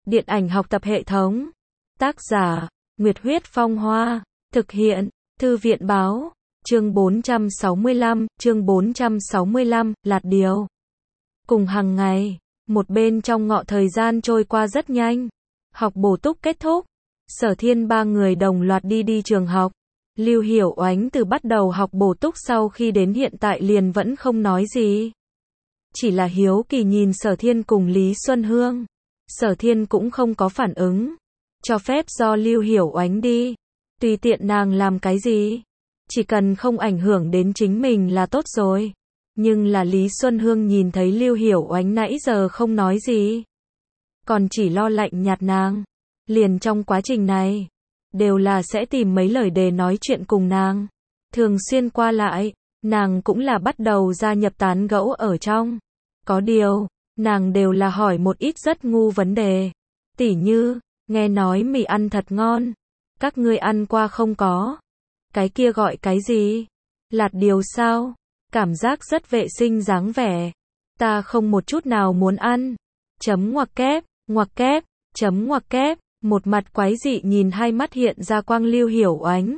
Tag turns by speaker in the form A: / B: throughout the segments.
A: Điện ảnh học tập hệ thống. Tác giả, Nguyệt Huyết Phong Hoa. Thực hiện, Thư viện Báo. Chương 465, Lạt điều. Cùng hàng ngày, một bên trong ngọ thời gian trôi qua rất nhanh. Học bổ túc kết thúc. Sở Thiên ba người đồng loạt đi trường học. Lưu Hiểu Oánh từ bắt đầu học bổ túc sau khi đến hiện tại liền vẫn không nói gì. Chỉ là hiếu kỳ nhìn Sở Thiên cùng Lý Xuân Hương. Sở Thiên cũng không có phản ứng. Cho phép do Lưu Hiểu Oánh đi. Tùy tiện nàng làm cái gì. Chỉ cần không ảnh hưởng đến chính mình là tốt rồi. Nhưng là Lý Xuân Hương nhìn thấy Lưu Hiểu Oánh nãy giờ không nói gì. Còn chỉ lo lạnh nhạt nàng. Liền trong quá trình này, đều là sẽ tìm mấy lời để nói chuyện cùng nàng. Thường xuyên qua lại, nàng cũng là bắt đầu gia nhập tán gẫu ở trong. Có điều, nàng đều là hỏi một ít rất ngu vấn đề. Tỉ như, nghe nói mì ăn thật ngon. Các ngươi ăn qua không có? Cái kia gọi cái gì? Lạt điều sao? Cảm giác rất vệ sinh dáng vẻ. Ta không một chút nào muốn ăn. Ngoặc kép, ngoặc kép. Một mặt quái dị nhìn hai mắt hiện ra quang Lưu Hiểu Oánh.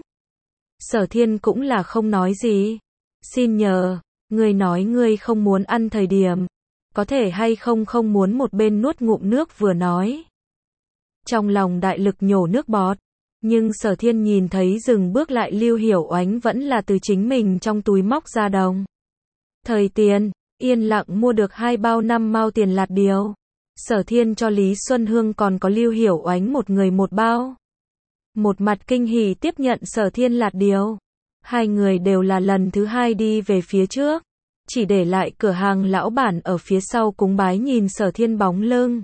A: Sở Thiên cũng là không nói gì. Xin nhờ, ngươi nói ngươi không muốn ăn thời điểm. Có thể hay không muốn một bên nuốt ngụm nước vừa nói. Trong lòng đại lực nhổ nước bọt. Nhưng Sở Thiên nhìn thấy dừng bước lại Lưu Hiểu Oánh vẫn là từ chính mình trong túi móc ra đồng. Thời tiền, yên lặng mua được 2 bao 5 mao tiền lạt điều. Sở Thiên cho Lý Xuân Hương còn có Lưu Hiểu Oánh một người một bao. Một mặt kinh hỉ tiếp nhận Sở Thiên lạt điều. Hai người đều là lần thứ hai đi về phía trước. Chỉ để lại cửa hàng lão bản ở phía sau cúng bái nhìn Sở Thiên bóng lưng.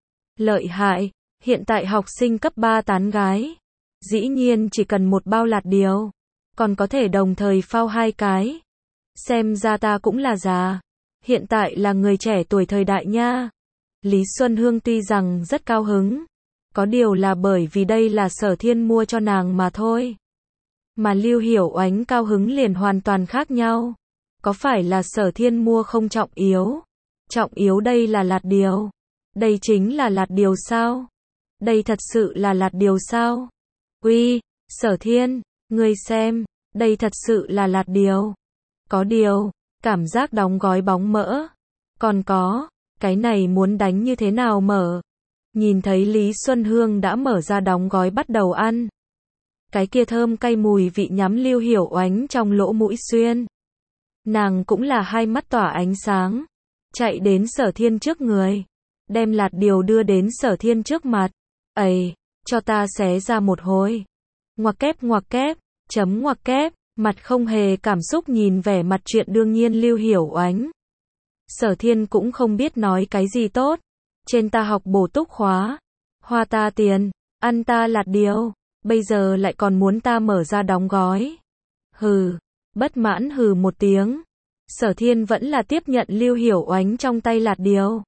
A: Lợi hại, hiện tại học sinh cấp 3 tán gái. Dĩ nhiên chỉ cần một bao lạt điều. Còn có thể đồng thời phao 2 cái. Xem ra ta cũng là già. Hiện tại là người trẻ tuổi thời đại nha. Lý Xuân Hương tuy rằng rất cao hứng. Có điều là bởi vì đây là Sở Thiên mua cho nàng mà thôi. Mà Lưu Hiểu Oánh cao hứng liền hoàn toàn khác nhau. Có phải là Sở Thiên mua không trọng yếu? Trọng yếu đây là lạt điều. Đây chính là lạt điều sao? Đây thật sự là lạt điều sao? Uy, Sở Thiên, ngươi xem, đây thật sự là lạt điều. Có điều, cảm giác đóng gói bóng mỡ. Còn có, cái này muốn đánh như thế nào mở? Nhìn thấy Lý Xuân Hương đã mở ra đóng gói bắt đầu ăn. Cái kia thơm cay mùi vị nhắm Lưu Hiểu Oánh trong lỗ mũi xuyên. Nàng cũng là hai mắt tỏa ánh sáng. Chạy đến Sở Thiên trước người. Đem lạt điều đưa đến Sở Thiên trước mặt. Ây, cho ta xé ra một hồi. Ngoặc kép, ngoặc kép. Mặt không hề cảm xúc nhìn vẻ mặt chuyện đương nhiên Lưu Hiểu Oánh. Sở Thiên cũng không biết nói cái gì tốt. Trên ta học bổ túc khóa. Hoa ta tiền, ăn ta lạt điều. Bây giờ lại còn muốn ta mở ra đóng gói. Hừ, bất mãn hừ một tiếng. Sở Thiên vẫn là tiếp nhận Lưu Hiểu Oánh trong tay lạt điều.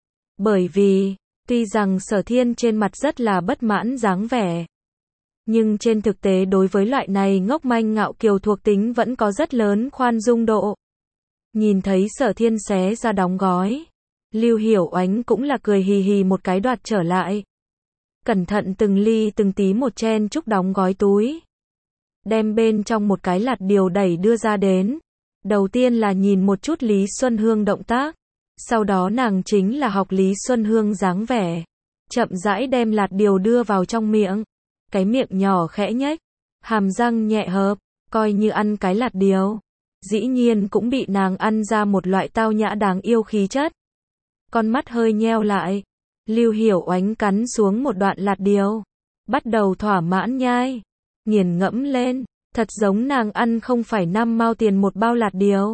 A: Bởi vì, tuy rằng Sở Thiên trên mặt rất là bất mãn dáng vẻ. Nhưng trên thực tế đối với loại này ngốc manh ngạo kiều thuộc tính vẫn có rất lớn khoan dung độ. Nhìn thấy Sở Thiên xé ra đóng gói. Lưu Hiểu Oánh cũng là cười hì hì một cái đoạt trở lại. Cẩn thận từng ly từng tí một chen chúc đóng gói túi. Đem bên trong một cái lạt điều đẩy đưa ra đến. Đầu tiên là nhìn một chút Lý Xuân Hương động tác. Sau đó nàng chính là học Lý Xuân Hương dáng vẻ. Chậm rãi đem lạt điều đưa vào trong miệng. Cái miệng nhỏ khẽ nhếch. Hàm răng nhẹ hợp. Coi như ăn cái lạt điều. Dĩ nhiên cũng bị nàng ăn ra một loại tao nhã đáng yêu khí chất. Con mắt hơi nheo lại. Lưu Hiểu Oánh cắn xuống một đoạn lạt điều. Bắt đầu thỏa mãn nhai. Nghiền ngẫm lên. Thật giống nàng ăn không phải 5 mao tiền một bao lạt điều.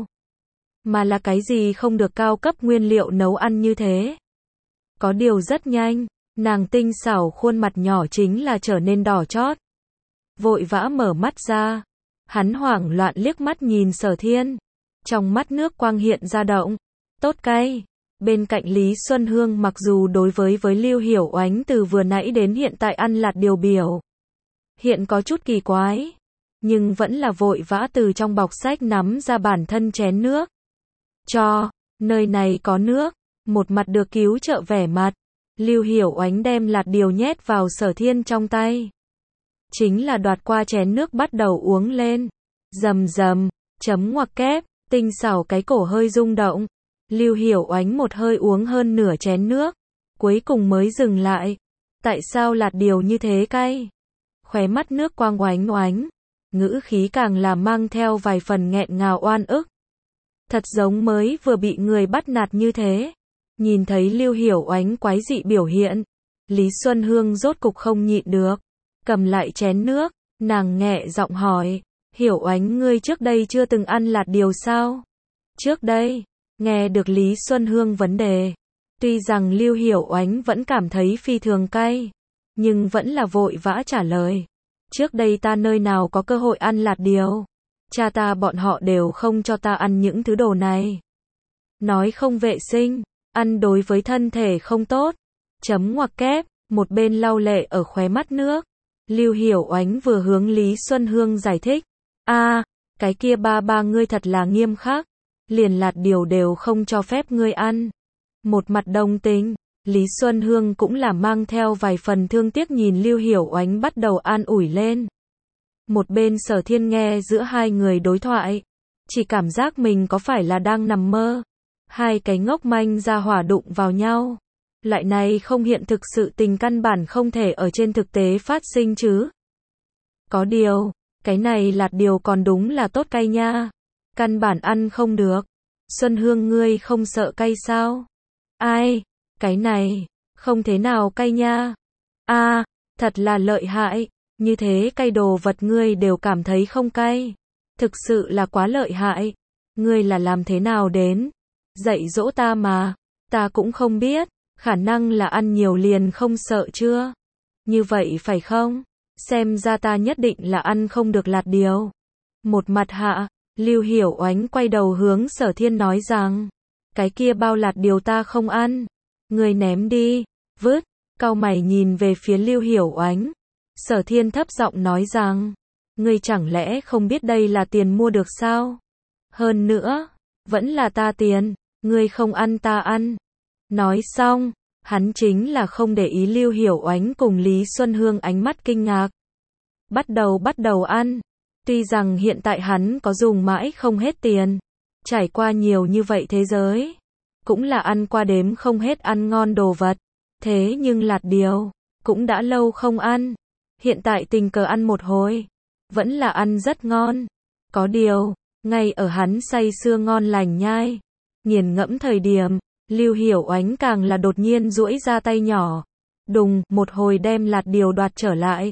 A: Mà là cái gì không được cao cấp nguyên liệu nấu ăn như thế. Có điều rất nhanh. Nàng tinh xảo khuôn mặt nhỏ chính là trở nên đỏ chót. Vội vã mở mắt ra. Hắn hoảng loạn liếc mắt nhìn Sở Thiên. Trong mắt nước quang hiện ra động. Tốt cay. Bên cạnh Lý Xuân Hương mặc dù đối với Lưu Hiểu Oánh từ vừa nãy đến hiện tại ăn lạt điều biểu. Hiện có chút kỳ quái. Nhưng vẫn là vội vã từ trong bọc sách nắm ra bản thân chén nước. Cho, nơi này có nước. Một mặt được cứu trợ vẻ mặt. Lưu Hiểu Oánh đem lạt điều nhét vào Sở Thiên trong tay. Chính là đoạt qua chén nước bắt đầu uống lên. Rầm rầm, chấm ngoặc kép, tinh xảo cái cổ hơi rung động. Lưu Hiểu Oánh một hơi uống hơn nửa chén nước, cuối cùng mới dừng lại. Tại sao lạt điều như thế cay? Khóe mắt nước quang oánh oánh, ngữ khí càng là mang theo vài phần nghẹn ngào oan ức. Thật giống mới vừa bị người bắt nạt như thế. Nhìn thấy Lưu Hiểu Oánh quái dị biểu hiện, Lý Xuân Hương rốt cục không nhịn được, cầm lại chén nước, nàng nhẹ giọng hỏi, Hiểu Oánh ngươi trước đây chưa từng ăn lạt điều sao? Trước đây, nghe được Lý Xuân Hương vấn đề, tuy rằng Lưu Hiểu Oánh vẫn cảm thấy phi thường cay, nhưng vẫn là vội vã trả lời. Trước đây ta nơi nào có cơ hội ăn lạt điều. Cha ta bọn họ đều không cho ta ăn những thứ đồ này. Nói không vệ sinh, ăn đối với thân thể không tốt. Chấm ngoặc kép, một bên lau lệ ở khóe mắt nước. Lưu Hiểu Oánh vừa hướng Lý Xuân Hương giải thích. Cái kia ba ngươi thật là nghiêm khắc. Liền lạt điều đều không cho phép ngươi ăn. Một mặt đồng tình, Lý Xuân Hương cũng là mang theo vài phần thương tiếc nhìn Lưu Hiểu Oánh bắt đầu an ủi lên. Một bên Sở Thiên nghe giữa hai người đối thoại, chỉ cảm giác mình có phải là đang nằm mơ. Hai cái ngốc manh ra hỏa đụng vào nhau. Loại này không hiện thực sự tình căn bản không thể ở trên thực tế phát sinh chứ. Có điều, cái này lạt điều còn đúng là tốt cay nha. Căn bản ăn không được. Xuân Hương ngươi không sợ cay sao? Ai? Cái này, không thế nào cay nha. Thật là lợi hại. Như thế cay đồ vật ngươi đều cảm thấy không cay. Thực sự là quá lợi hại. Ngươi là làm thế nào đến? Dạy dỗ ta mà. Ta cũng không biết. Khả năng là ăn nhiều liền không sợ chưa? Như vậy phải không? Xem ra ta nhất định là ăn không được lạt điều. Một mặt hạ, Lưu Hiểu Oánh quay đầu hướng Sở Thiên nói rằng, cái kia bao lạt điều ta không ăn. Ngươi ném đi, vứt. Cau mày nhìn về phía Lưu Hiểu Oánh. Sở Thiên thấp giọng nói rằng, ngươi chẳng lẽ không biết đây là tiền mua được sao? Hơn nữa, vẫn là ta tiền, ngươi không ăn ta ăn. Nói xong, hắn chính là không để ý Lưu Hiểu Oánh cùng Lý Xuân Hương ánh mắt kinh ngạc. Bắt đầu ăn. Tuy rằng hiện tại hắn có dùng mãi không hết tiền, trải qua nhiều như vậy thế giới, cũng là ăn qua đếm không hết ăn ngon đồ vật. Thế nhưng lạt điều, cũng đã lâu không ăn. Hiện tại tình cờ ăn một hồi, vẫn là ăn rất ngon. Có điều, ngay ở hắn say sưa ngon lành nhai, nghiền ngẫm thời điểm, Lưu Hiểu Oánh càng là đột nhiên duỗi ra tay nhỏ. Đùng, một hồi đem lạt điều đoạt trở lại.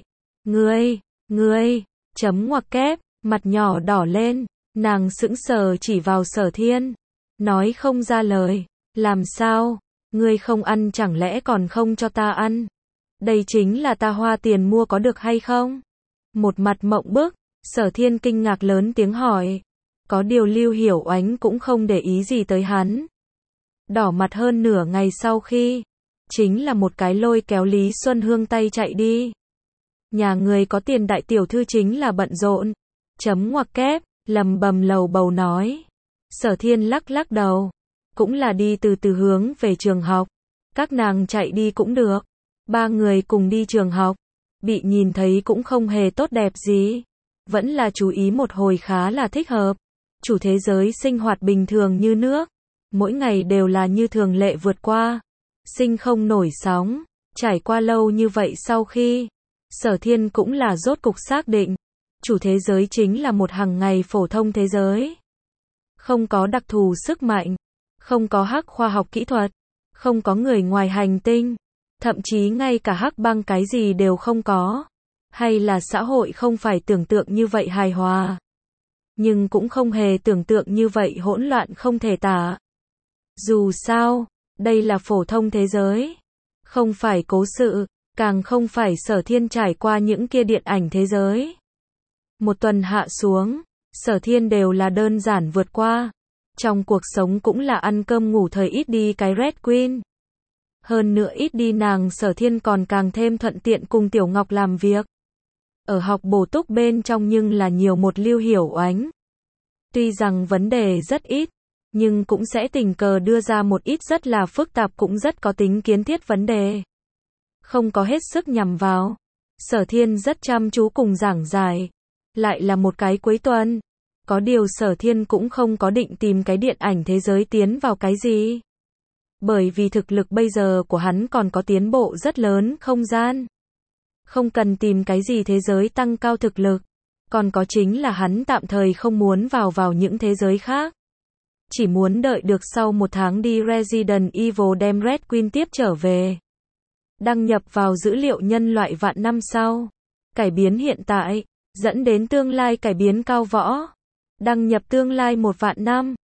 A: Ngươi, chấm ngoặc kép, mặt nhỏ đỏ lên, nàng sững sờ chỉ vào Sở Thiên. Nói không ra lời, làm sao, ngươi không ăn chẳng lẽ còn không cho ta ăn? Đây chính là ta hoa tiền mua có được hay không? Một mặt mộng bức, Sở Thiên kinh ngạc lớn tiếng hỏi. Có điều Lưu Hiểu Oánh cũng không để ý gì tới hắn. Đỏ mặt hơn nửa ngày sau khi, chính là một cái lôi kéo Lý Xuân Hương tay chạy đi. Nhà người có tiền đại tiểu thư chính là bận rộn. Chấm ngoặc kép, lầm bầm lầu bầu nói. Sở Thiên lắc đầu. Cũng là đi từ từ hướng về trường học. Các nàng chạy đi cũng được. Ba người cùng đi trường học. Bị nhìn thấy cũng không hề tốt đẹp gì. Vẫn là chú ý một hồi khá là thích hợp. Chủ thế giới sinh hoạt bình thường như nước. Mỗi ngày đều là như thường lệ vượt qua. Sinh không nổi sóng. Trải qua lâu như vậy sau khi, Sở Thiên cũng là rốt cục xác định. Chủ thế giới chính là một hàng ngày phổ thông thế giới. Không có đặc thù sức mạnh. Không có hắc khoa học kỹ thuật. Không có người ngoài hành tinh. Thậm chí ngay cả hắc băng cái gì đều không có. Hay là xã hội không phải tưởng tượng như vậy hài hòa. Nhưng cũng không hề tưởng tượng như vậy hỗn loạn không thể tả. Dù sao, đây là phổ thông thế giới. Không phải cố sự, càng không phải Sở Thiên trải qua những kia điện ảnh thế giới. Một tuần hạ xuống, Sở Thiên đều là đơn giản vượt qua. Trong cuộc sống cũng là ăn cơm ngủ thời ít đi cái Red Queen. Hơn nữa ít đi nàng Sở Thiên còn càng thêm thuận tiện cùng Tiểu Ngọc làm việc. Ở học bổ túc bên trong nhưng là nhiều một Lưu Hiểu Oánh. Tuy rằng vấn đề rất ít, nhưng cũng sẽ tình cờ đưa ra một ít rất là phức tạp cũng rất có tính kiến thiết vấn đề. Không có hết sức nhằm vào. Sở Thiên rất chăm chú cùng giảng giải. Lại là một cái cuối tuần. Có điều Sở Thiên cũng không có định tìm cái điện ảnh thế giới tiến vào cái gì. Bởi vì thực lực bây giờ của hắn còn có tiến bộ rất lớn, không gian. Không cần tìm cái gì thế giới tăng cao thực lực. Còn có chính là hắn tạm thời không muốn vào những thế giới khác. Chỉ muốn đợi được sau 1 tháng đi Resident Evil đem Red Queen tiếp trở về. Đăng nhập vào dữ liệu nhân loại vạn năm sau. Cải biến hiện tại, dẫn đến tương lai cải biến cao võ. Đăng nhập tương lai 1 vạn năm.